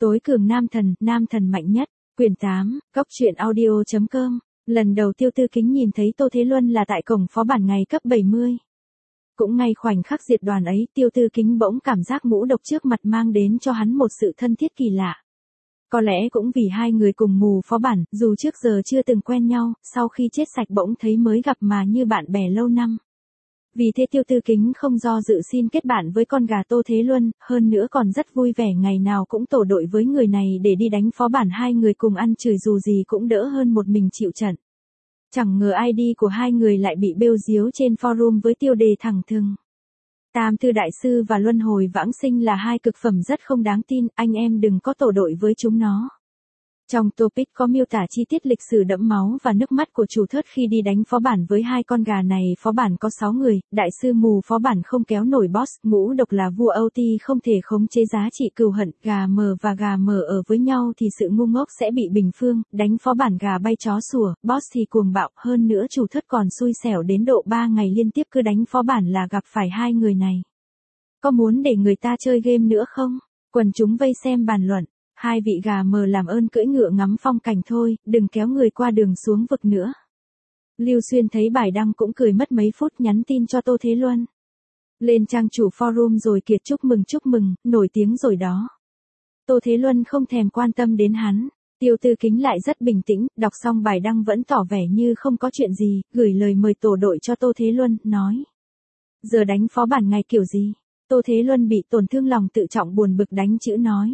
Tối cường nam thần mạnh nhất, quyển 8, Cốc truyện audio.com. Lần đầu Tiêu Tư Kính nhìn thấy Tô Thế Luân là tại cổng phó bản ngày cấp 70. Cũng ngay khoảnh khắc diệt đoàn ấy, Tiêu Tư Kính bỗng cảm giác ngũ độc trước mặt mang đến cho hắn một sự thân thiết kỳ lạ. Có lẽ cũng vì hai người cùng mù phó bản, dù trước giờ chưa từng quen nhau, sau khi chết sạch bỗng thấy mới gặp mà như bạn bè lâu năm. Vì thế Tiêu Tư Kính không do dự xin kết bạn với con gà Tô Thế Luân, hơn nữa còn rất vui vẻ ngày nào cũng tổ đội với người này để đi đánh phó bản, hai người cùng ăn chửi dù gì cũng đỡ hơn một mình chịu trận. Chẳng ngờ ID của hai người lại bị bêu díu trên forum với tiêu đề thẳng thừng: Tam Thư Đại Sư và Luân Hồi Vãng Sinh là hai cực phẩm rất không đáng tin, anh em đừng có tổ đội với chúng nó. Trong topic có miêu tả chi tiết lịch sử đẫm máu và nước mắt của chủ thớt khi đi đánh phó bản với hai con gà này. Phó bản có 6 người, đại sư mù phó bản không kéo nổi boss, ngũ độc là vua OT không thể khống chế giá trị cừu hận, gà mờ và gà mờ ở với nhau thì sự ngu ngốc sẽ bị bình phương, đánh phó bản gà bay chó sủa, boss thì cuồng bạo, hơn nữa chủ thớt còn xui xẻo đến độ 3 ngày liên tiếp cứ đánh phó bản là gặp phải hai người này. Có muốn để người ta chơi game nữa không? Quần chúng vây xem bàn luận. Hai vị gà mờ làm ơn cưỡi ngựa ngắm phong cảnh thôi, đừng kéo người qua đường xuống vực nữa. Lưu Xuyên thấy bài đăng cũng cười mất mấy phút, nhắn tin cho Tô Thế Luân. Lên trang chủ forum rồi kiệt chúc mừng, nổi tiếng rồi đó. Tô Thế Luân không thèm quan tâm đến hắn. Tiêu Tư Kính lại rất bình tĩnh, đọc xong bài đăng vẫn tỏ vẻ như không có chuyện gì, gửi lời mời tổ đội cho Tô Thế Luân, nói: Giờ đánh phó bản ngày kiểu gì? Tô Thế Luân bị tổn thương lòng tự trọng buồn bực đánh chữ nói: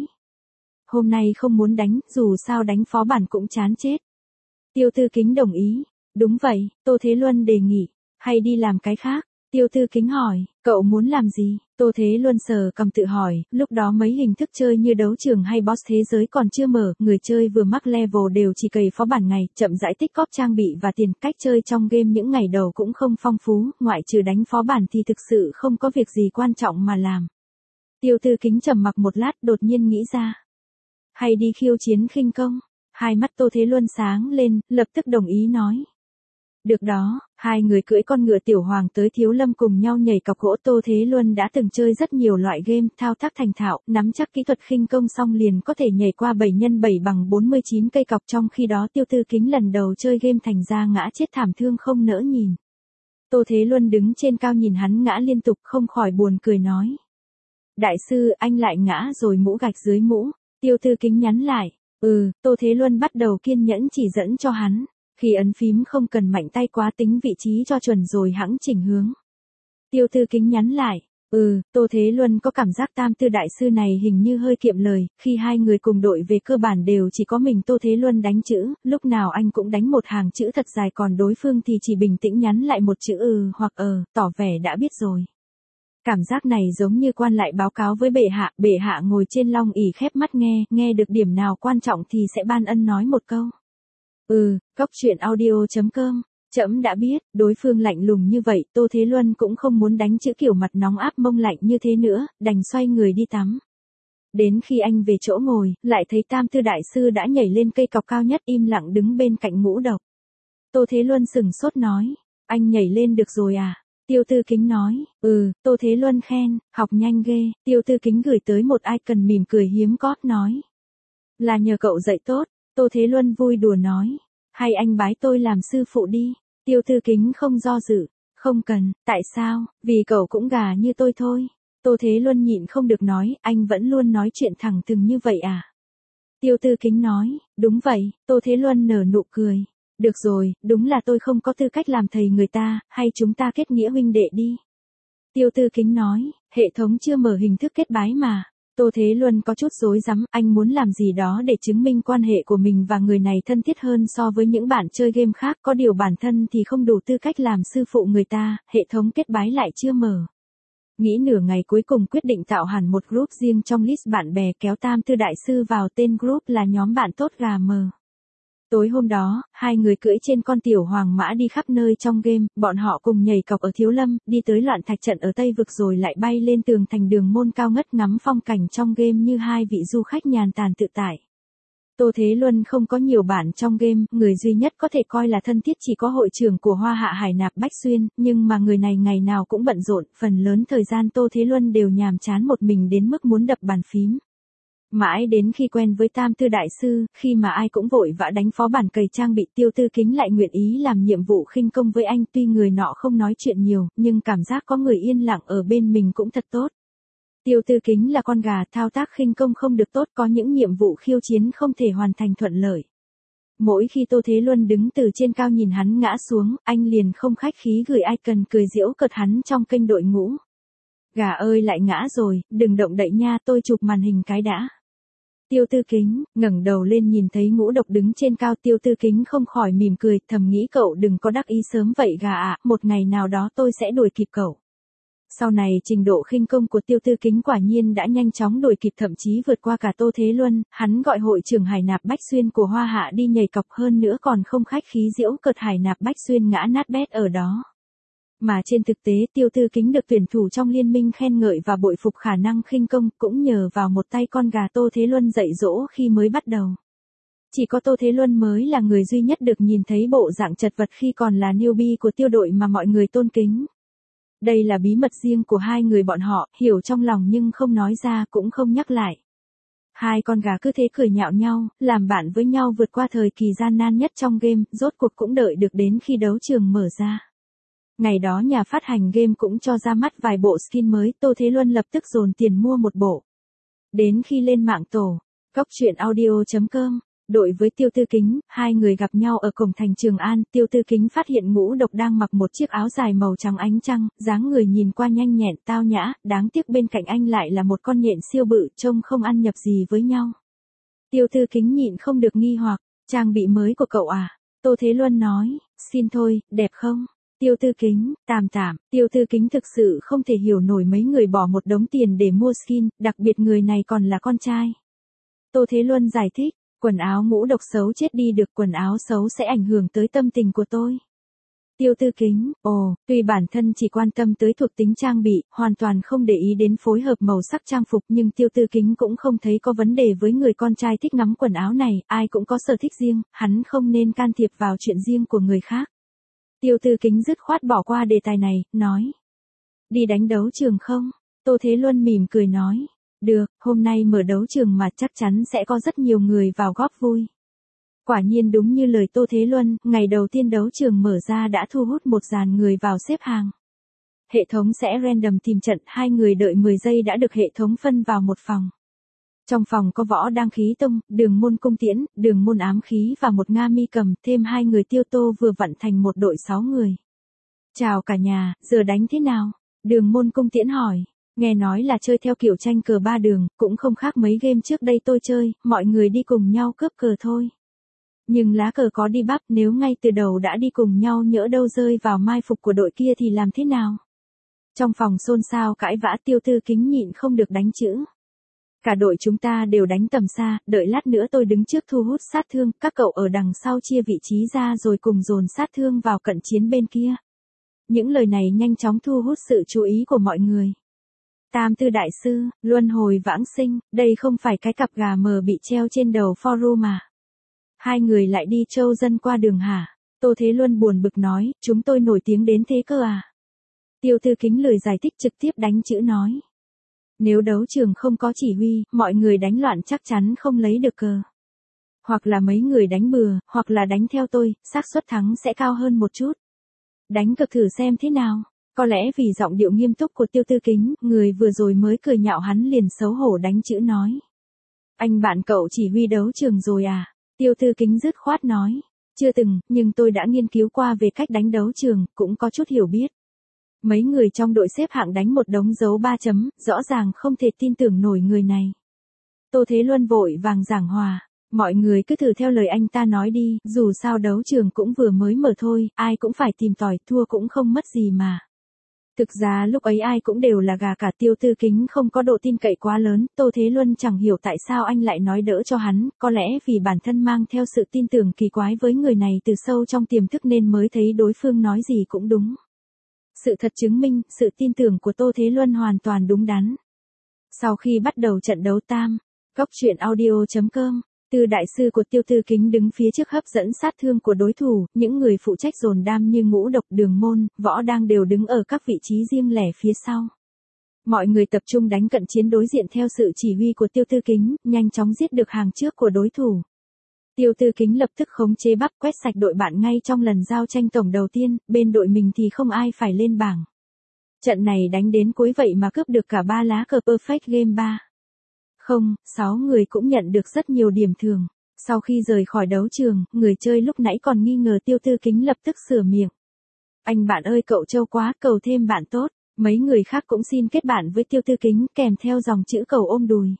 Hôm nay không muốn đánh, dù sao đánh phó bản cũng chán chết. Tiêu Tư Kính đồng ý. Đúng vậy, Tô Thế Luân đề nghị. Hay đi làm cái khác? Tiêu Tư Kính hỏi, cậu muốn làm gì? Tô Thế Luân sờ cầm tự hỏi, lúc đó mấy hình thức chơi như đấu trường hay boss thế giới còn chưa mở, người chơi vừa mắc level đều chỉ cày phó bản ngày, chậm rãi tích cóp trang bị và tiền, cách chơi trong game những ngày đầu cũng không phong phú, ngoại trừ đánh phó bản thì thực sự không có việc gì quan trọng mà làm. Tiêu Tư Kính trầm mặc một lát, đột nhiên nghĩ ra. Hay đi khiêu chiến khinh công? Hai mắt Tô Thế Luân sáng lên, lập tức đồng ý nói. Được đó, hai người cưỡi con ngựa tiểu hoàng tới Thiếu Lâm cùng nhau nhảy cọc gỗ. Tô Thế Luân đã từng chơi rất nhiều loại game, thao tác thành thạo, nắm chắc kỹ thuật khinh công xong liền có thể nhảy qua 7x7 bằng 49 cây cọc, trong khi đó Tiêu Tư Kính lần đầu chơi game thành ra ngã chết thảm thương không nỡ nhìn. Tô Thế Luân đứng trên cao nhìn hắn ngã liên tục không khỏi buồn cười nói. Đại sư, anh lại ngã rồi, mũ gạch dưới mũ. Tiêu Tư Kính nhắn lại. Tô Thế Luân bắt đầu kiên nhẫn chỉ dẫn cho hắn. Khi ấn phím không cần mạnh tay quá, tính vị trí cho chuẩn rồi hẵng chỉnh hướng. Tiêu Tư Kính nhắn lại. Tô Thế Luân có cảm giác Tam Tư Đại Sư này hình như hơi kiệm lời, khi hai người cùng đội về cơ bản đều chỉ có mình Tô Thế Luân đánh chữ, lúc nào anh cũng đánh một hàng chữ thật dài, còn đối phương thì chỉ bình tĩnh nhắn lại một chữ hoặc tỏ vẻ đã biết rồi. Cảm giác này giống như quan lại báo cáo với bệ hạ ngồi trên long ỷ khép mắt nghe được điểm nào quan trọng thì sẽ ban ân nói một câu. Cốc truyện audio.com. Trẫm đã biết. Đối phương lạnh lùng như vậy, Tô Thế Luân cũng không muốn đánh chữ kiểu mặt nóng áp mông lạnh như thế nữa, đành xoay người đi tắm. Đến khi anh về chỗ ngồi, lại thấy Tam Tư Đại Sư đã nhảy lên cây cọc cao nhất im lặng đứng bên cạnh ngũ độc. Tô Thế Luân sừng sốt nói, anh nhảy lên được rồi à? Tiêu Tư Kính nói, Tô Thế Luân khen, học nhanh ghê. Tiêu Tư Kính gửi tới một icon mỉm cười hiếm có, nói. Là nhờ cậu dạy tốt. Tô Thế Luân vui đùa nói, hay anh bái tôi làm sư phụ đi. Tiêu Tư Kính không do dự, không cần, tại sao, vì cậu cũng gà như tôi thôi. Tô Thế Luân nhịn không được nói, anh vẫn luôn nói chuyện thẳng thừng như vậy à? Tiêu Tư Kính nói, đúng vậy. Tô Thế Luân nở nụ cười. Được rồi, đúng là tôi không có tư cách làm thầy người ta, hay chúng ta kết nghĩa huynh đệ đi. Tiêu Tư Kính nói, hệ thống chưa mở hình thức kết bái mà. Tô Thế Luân có chút rối rắm, anh muốn làm gì đó để chứng minh quan hệ của mình và người này thân thiết hơn so với những bạn chơi game khác, có điều bản thân thì không đủ tư cách làm sư phụ người ta, hệ thống kết bái lại chưa mở. Nghĩ nửa ngày cuối cùng quyết định tạo hẳn một group riêng trong list bạn bè, kéo Tam Tư Đại Sư vào, tên group là nhóm bạn tốt gà mờ. Tối hôm đó, hai người cưỡi trên con tiểu hoàng mã đi khắp nơi trong game, bọn họ cùng nhảy cọc ở Thiếu Lâm, đi tới loạn thạch trận ở Tây Vực rồi lại bay lên tường thành Đường Môn cao ngất ngắm phong cảnh trong game như hai vị du khách nhàn tản tự tại. Tô Thế Luân không có nhiều bạn trong game, người duy nhất có thể coi là thân thiết chỉ có hội trưởng của Hoa Hạ Hải Nạp Bách Xuyên, nhưng mà người này ngày nào cũng bận rộn, phần lớn thời gian Tô Thế Luân đều nhàm chán một mình đến mức muốn đập bàn phím. Mãi đến khi quen với Tam Tư Đại Sư, khi mà ai cũng vội vã đánh phó bản cày trang bị, Tiêu Tư Kính lại nguyện ý làm nhiệm vụ khinh công với anh. Tuy người nọ không nói chuyện nhiều, nhưng cảm giác có người yên lặng ở bên mình cũng thật tốt. Tiêu Tư Kính là con gà, thao tác khinh công không được tốt, có những nhiệm vụ khiêu chiến không thể hoàn thành thuận lợi. Mỗi khi Tô Thế Luân đứng từ trên cao nhìn hắn ngã xuống, anh liền không khách khí gửi icon cười giễu cợt hắn trong kênh đội ngũ. Gà ơi lại ngã rồi, đừng động đậy nha, tôi chụp màn hình cái đã. Tiêu Tư Kính ngẩng đầu lên nhìn thấy Ngũ Độc đứng trên cao, Tiêu Tư Kính không khỏi mỉm cười, thầm nghĩ cậu đừng có đắc ý sớm vậy gà ạ, một ngày nào đó tôi sẽ đuổi kịp cậu. Sau này trình độ khinh công của Tiêu Tư Kính quả nhiên đã nhanh chóng đuổi kịp, thậm chí vượt qua cả Tô Thế Luân. Hắn gọi hội trưởng Hải Nạp Bách Xuyên của Hoa Hạ đi nhảy cọc, hơn nữa còn không khách khí giễu cợt Hải Nạp Bách Xuyên ngã nát bét ở đó. Mà trên thực tế Tiêu Tư Kính được tuyển thủ trong liên minh khen ngợi và bội phục khả năng khinh công, cũng nhờ vào một tay con gà Tô Thế Luân dạy dỗ khi mới bắt đầu. Chỉ có Tô Thế Luân mới là người duy nhất được nhìn thấy bộ dạng chật vật khi còn là newbie của tiêu đội mà mọi người tôn kính. Đây là bí mật riêng của hai người bọn họ, hiểu trong lòng nhưng không nói ra, cũng không nhắc lại. Hai con gà cứ thế cười nhạo nhau, làm bạn với nhau vượt qua thời kỳ gian nan nhất trong game, rốt cuộc cũng đợi được đến khi đấu trường mở ra. Ngày đó nhà phát hành game cũng cho ra mắt vài bộ skin mới, Tô Thế Luân lập tức dồn tiền mua một bộ. Đến khi lên mạng tổ, coctruyện.audio.com, đội với Tiêu Tư Kính, hai người gặp nhau ở cổng thành Trường An. Tiêu Tư Kính phát hiện Ngũ Độc đang mặc một chiếc áo dài màu trắng ánh trăng, dáng người nhìn qua nhanh nhẹn tao nhã, đáng tiếc bên cạnh anh lại là một con nhện siêu bự, trông không ăn nhập gì với nhau. Tiêu Tư Kính nhịn không được nghi hoặc, trang bị mới của cậu à? Tô Thế Luân nói, xin thôi, đẹp không? Tiêu Tư Kính, tạm tạm. Tiêu Tư Kính thực sự không thể hiểu nổi mấy người bỏ một đống tiền để mua skin, đặc biệt người này còn là con trai. Tô Thế Luân giải thích, quần áo Ngũ Độc xấu chết đi được, quần áo xấu sẽ ảnh hưởng tới tâm tình của tôi. Tiêu Tư Kính, tuy bản thân chỉ quan tâm tới thuộc tính trang bị, hoàn toàn không để ý đến phối hợp màu sắc trang phục, nhưng Tiêu Tư Kính cũng không thấy có vấn đề với người con trai thích ngắm quần áo này, ai cũng có sở thích riêng, hắn không nên can thiệp vào chuyện riêng của người khác. Tiêu Tư Kính dứt khoát bỏ qua đề tài này, nói. Đi đánh đấu trường không? Tô Thế Luân mỉm cười nói. Được, hôm nay mở đấu trường mà chắc chắn sẽ có rất nhiều người vào góp vui. Quả nhiên đúng như lời Tô Thế Luân, ngày đầu tiên đấu trường mở ra đã thu hút một dàn người vào xếp hàng. Hệ thống sẽ random tìm trận, hai người đợi 10 giây đã được hệ thống phân vào một phòng. Trong phòng có Võ Đang Khí Tông, Đường Môn Cung Tiễn, Đường Môn Ám Khí và một Nga Mi Cầm, thêm hai người Tiêu Tô vừa vặn thành một đội 6 người. Chào cả nhà, giờ đánh thế nào? Đường Môn Cung Tiễn hỏi. Nghe nói là chơi theo kiểu tranh cờ 3 đường, cũng không khác mấy game trước đây tôi chơi, mọi người đi cùng nhau cướp cờ thôi. Nhưng lá cờ có đi bắp, nếu ngay từ đầu đã đi cùng nhau nhỡ đâu rơi vào mai phục của đội kia thì làm thế nào? Trong phòng xôn xao cãi vã, Tiêu Tư Kính nhịn không được đánh chữ. Cả đội chúng ta đều đánh tầm xa, đợi lát nữa tôi đứng trước thu hút sát thương, các cậu ở đằng sau chia vị trí ra rồi cùng dồn sát thương vào cận chiến bên kia. Những lời này nhanh chóng thu hút sự chú ý của mọi người. Tam Tư Đại Sư, luân hồi vãng sinh, đây không phải cái cặp gà mờ bị treo trên đầu forum mà. Hai người lại đi trâu dân qua đường hả? Tô Thế Luân buồn bực nói, chúng tôi nổi tiếng đến thế cơ à? Tiêu Tư Kính lười giải thích, trực tiếp đánh chữ nói. Nếu đấu trường không có chỉ huy, mọi người đánh loạn chắc chắn không lấy được cờ. Hoặc là mấy người đánh bừa, hoặc là đánh theo tôi, xác suất thắng sẽ cao hơn một chút. Đánh cược thử xem thế nào. Có lẽ vì giọng điệu nghiêm túc của Tiêu Tư Kính, người vừa rồi mới cười nhạo hắn liền xấu hổ đánh chữ nói. Anh bạn cậu chỉ huy đấu trường rồi à? Tiêu Tư Kính dứt khoát nói. Chưa từng, nhưng tôi đã nghiên cứu qua về cách đánh đấu trường, cũng có chút hiểu biết. Mấy người trong đội xếp hạng đánh một đống dấu 3 chấm, rõ ràng không thể tin tưởng nổi người này. Tô Thế Luân vội vàng giảng hòa. Mọi người cứ thử theo lời anh ta nói đi, dù sao đấu trường cũng vừa mới mở thôi, ai cũng phải tìm tòi, thua cũng không mất gì mà. Thực ra lúc ấy ai cũng đều là gà cả, Tiêu Tư Kính không có độ tin cậy quá lớn, Tô Thế Luân chẳng hiểu tại sao anh lại nói đỡ cho hắn, có lẽ vì bản thân mang theo sự tin tưởng kỳ quái với người này từ sâu trong tiềm thức nên mới thấy đối phương nói gì cũng đúng. Sự thật chứng minh, sự tin tưởng của Tô Thế Luân hoàn toàn đúng đắn. Sau khi bắt đầu trận đấu tam, coctruyện.audio.com, Tư Đại Sư của Tiêu Tư Kính đứng phía trước hấp dẫn sát thương của đối thủ, những người phụ trách dồn đam như Ngũ Độc, Đường Môn, Võ Đang đều đứng ở các vị trí riêng lẻ phía sau. Mọi người tập trung đánh cận chiến đối diện theo sự chỉ huy của Tiêu Tư Kính, nhanh chóng giết được hàng trước của đối thủ. Tiêu Tư Kính lập tức khống chế bắp quét sạch đội bạn ngay trong lần giao tranh tổng đầu tiên, bên đội mình thì không ai phải lên bảng. Trận này đánh đến cuối vậy mà cướp được cả 3 lá cờ Perfect Game 3. Không, 6 người cũng nhận được rất nhiều điểm thường. Sau khi rời khỏi đấu trường, người chơi lúc nãy còn nghi ngờ Tiêu Tư Kính lập tức sửa miệng. Anh bạn ơi cậu trâu quá, cầu thêm bạn tốt. Mấy người khác cũng xin kết bạn với Tiêu Tư Kính kèm theo dòng chữ cầu ôm đùi.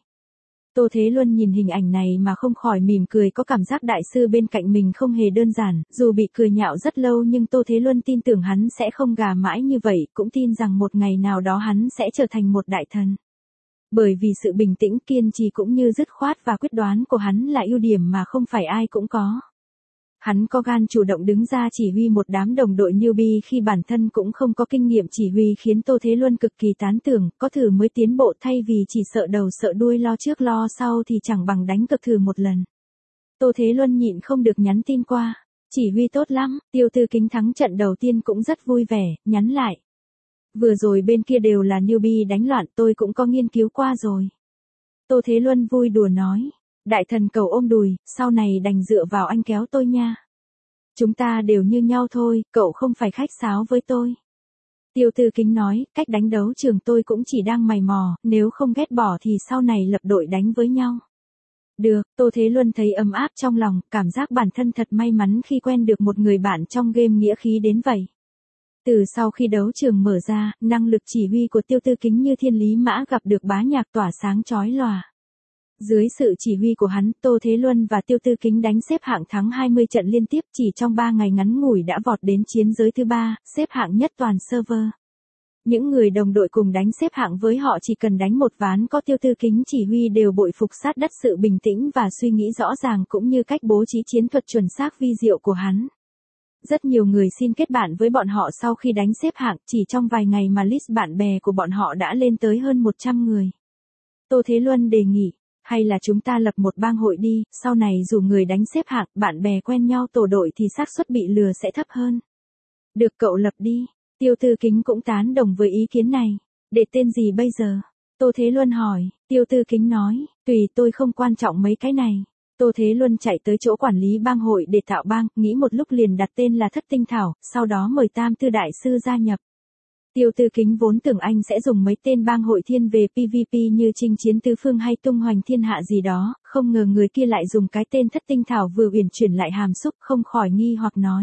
Tô Thế Luân nhìn hình ảnh này mà không khỏi mỉm cười, có cảm giác đại sư bên cạnh mình không hề đơn giản, dù bị cười nhạo rất lâu nhưng Tô Thế Luân tin tưởng hắn sẽ không gà mãi như vậy, cũng tin rằng một ngày nào đó hắn sẽ trở thành một đại thần. Bởi vì sự bình tĩnh, kiên trì cũng như dứt khoát và quyết đoán của hắn là ưu điểm mà không phải ai cũng có. Hắn có gan chủ động đứng ra chỉ huy một đám đồng đội newbie khi bản thân cũng không có kinh nghiệm chỉ huy, khiến Tô Thế Luân cực kỳ tán thưởng, có thử mới tiến bộ, thay vì chỉ sợ đầu sợ đuôi lo trước lo sau thì chẳng bằng đánh cược thử một lần. Tô Thế Luân nhịn không được nhắn tin qua, chỉ huy tốt lắm. Tiêu Tư Kính thắng trận đầu tiên cũng rất vui vẻ, nhắn lại. Vừa rồi bên kia đều là newbie đánh loạn, tôi cũng có nghiên cứu qua rồi. Tô Thế Luân vui đùa nói. Đại thần cầu ôm đùi, sau này đành dựa vào anh kéo tôi nha. Chúng ta đều như nhau thôi, cậu không phải khách sáo với tôi. Tiêu Tư Kính nói, cách đánh đấu trường tôi cũng chỉ đang mày mò, nếu không ghét bỏ thì sau này lập đội đánh với nhau. Được, Tô Thế Luân thấy ấm áp trong lòng, cảm giác bản thân thật may mắn khi quen được một người bạn trong game nghĩa khí đến vậy. Từ sau khi đấu trường mở ra, năng lực chỉ huy của Tiêu Tư Kính như thiên lý mã gặp được bá nhạc tỏa sáng chói lòa. Dưới sự chỉ huy của hắn, Tô Thế Luân và Tiêu Tư Kính đánh xếp hạng thắng 20 trận liên tiếp, chỉ trong 3 ngày ngắn ngủi đã vọt đến chiến giới thứ 3, xếp hạng nhất toàn server. Những người đồng đội cùng đánh xếp hạng với họ chỉ cần đánh một ván có Tiêu Tư Kính chỉ huy đều bội phục sát đất sự bình tĩnh và suy nghĩ rõ ràng cũng như cách bố trí chiến thuật chuẩn xác vi diệu của hắn. Rất nhiều người xin kết bạn với bọn họ sau khi đánh xếp hạng, chỉ trong vài ngày mà list bạn bè của bọn họ đã lên tới hơn 100 người. Tô Thế Luân đề nghị, hay là chúng ta lập một bang hội đi, sau này dù người đánh xếp hạng, bạn bè quen nhau tổ đội thì xác suất bị lừa sẽ thấp hơn. Được, cậu lập đi. Tiêu Tư Kính cũng tán đồng với ý kiến này. Để tên gì bây giờ? Tô Thế Luân hỏi. Tiêu Tư Kính nói, tùy, tôi không quan trọng mấy cái này. Tô Thế Luân chạy tới chỗ quản lý bang hội để tạo bang, nghĩ một lúc liền đặt tên là Thất Tinh Thảo, sau đó mời Tam Tư Đại Sư gia nhập. Tiêu Tư Kính vốn tưởng anh sẽ dùng mấy tên bang hội thiên về PVP như Chinh Chiến Tứ Phương hay Tung Hoành Thiên Hạ gì đó, không ngờ người kia lại dùng cái tên Thất Tinh Thảo vừa uyển chuyển lại hàm xúc, không khỏi nghi hoặc nói.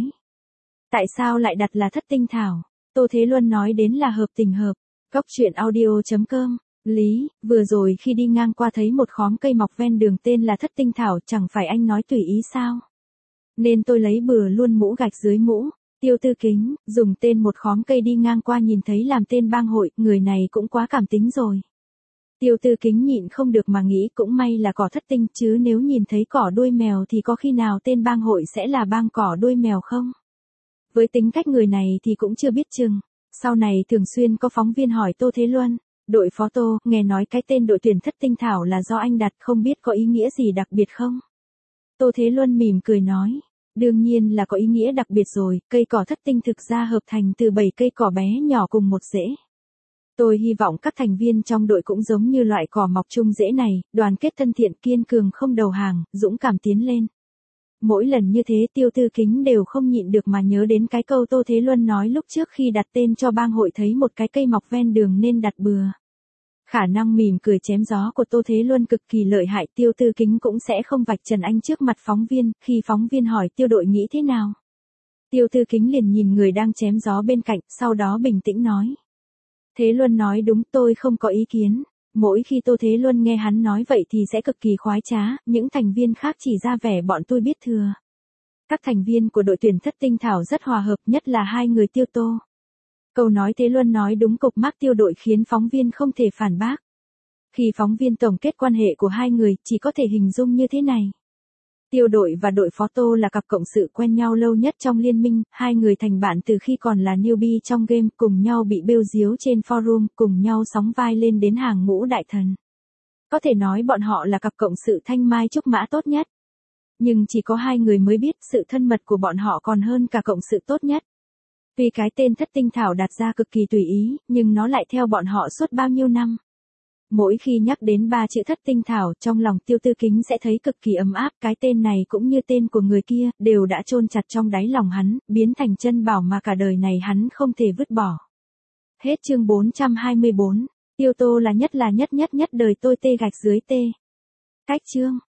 Tại sao lại đặt là Thất Tinh Thảo? Tô Thế Luân nói đến là hợp tình hợp. Cóc truyện audio.com. Lý, vừa rồi khi đi ngang qua thấy một khóm cây mọc ven đường tên là Thất Tinh Thảo, chẳng phải anh nói tùy ý sao? Nên tôi lấy bừa luôn mũ gạch dưới mũ. Tiêu Tư Kính, dùng tên một khóm cây đi ngang qua nhìn thấy làm tên bang hội, người này cũng quá cảm tính rồi. Tiêu Tư Kính nhịn không được mà nghĩ cũng may là cỏ thất tinh, chứ nếu nhìn thấy cỏ đuôi mèo thì có khi nào tên bang hội sẽ là bang cỏ đuôi mèo không? Với tính cách người này thì cũng chưa biết chừng. Sau này thường xuyên có phóng viên hỏi Tô Thế Luân, đội phó Tô, nghe nói cái tên đội tuyển Thất Tinh Thảo là do anh đặt, không biết có ý nghĩa gì đặc biệt không? Tô Thế Luân mỉm cười nói. Đương nhiên là có ý nghĩa đặc biệt rồi, cây cỏ thất tinh thực ra hợp thành từ 7 cây cỏ bé nhỏ cùng một rễ. Tôi hy vọng các thành viên trong đội cũng giống như loại cỏ mọc chung rễ này, đoàn kết thân thiện, kiên cường không đầu hàng, dũng cảm tiến lên. Mỗi lần như thế Tiêu Tư Kính đều không nhịn được mà nhớ đến cái câu Tô Thế Luân nói lúc trước khi đặt tên cho bang hội, thấy một cái cây mọc ven đường nên đặt bừa. Khả năng mỉm cười chém gió của Tô Thế Luân cực kỳ lợi hại, Tiêu Tư Kính cũng sẽ không vạch trần anh trước mặt phóng viên, khi phóng viên hỏi Tiêu đội nghĩ thế nào. Tiêu Tư Kính liền nhìn người đang chém gió bên cạnh, sau đó bình tĩnh nói. Thế Luân nói đúng, tôi không có ý kiến. Mỗi khi Tô Thế Luân nghe hắn nói vậy thì sẽ cực kỳ khoái trá, những thành viên khác chỉ ra vẻ bọn tôi biết thừa. Các thành viên của đội tuyển Thất Tinh Thảo rất hòa hợp, nhất là hai người Tiêu Tô. Câu nói Thế Luân nói đúng cục mác Tiêu đội khiến phóng viên không thể phản bác. Khi phóng viên tổng kết quan hệ của hai người, chỉ có thể hình dung như thế này. Tiêu đội và đội phó Tô là cặp cộng sự quen nhau lâu nhất trong liên minh, hai người thành bạn từ khi còn là newbie trong game, cùng nhau bị bêu díu trên forum, cùng nhau sóng vai lên đến hàng ngũ đại thần. Có thể nói bọn họ là cặp cộng sự thanh mai trúc mã tốt nhất. Nhưng chỉ có hai người mới biết sự thân mật của bọn họ còn hơn cả cộng sự tốt nhất. Tuy cái tên Thất Tinh Thảo đặt ra cực kỳ tùy ý, nhưng nó lại theo bọn họ suốt bao nhiêu năm. Mỗi khi nhắc đến 3 chữ Thất Tinh Thảo, trong lòng Tiêu Tư Kính sẽ thấy cực kỳ ấm áp, cái tên này cũng như tên của người kia, đều đã chôn chặt trong đáy lòng hắn, biến thành chân bảo mà cả đời này hắn không thể vứt bỏ. Hết chương 424. Tiêu Tô là nhất đời tôi tê gạch dưới tê. Cách chương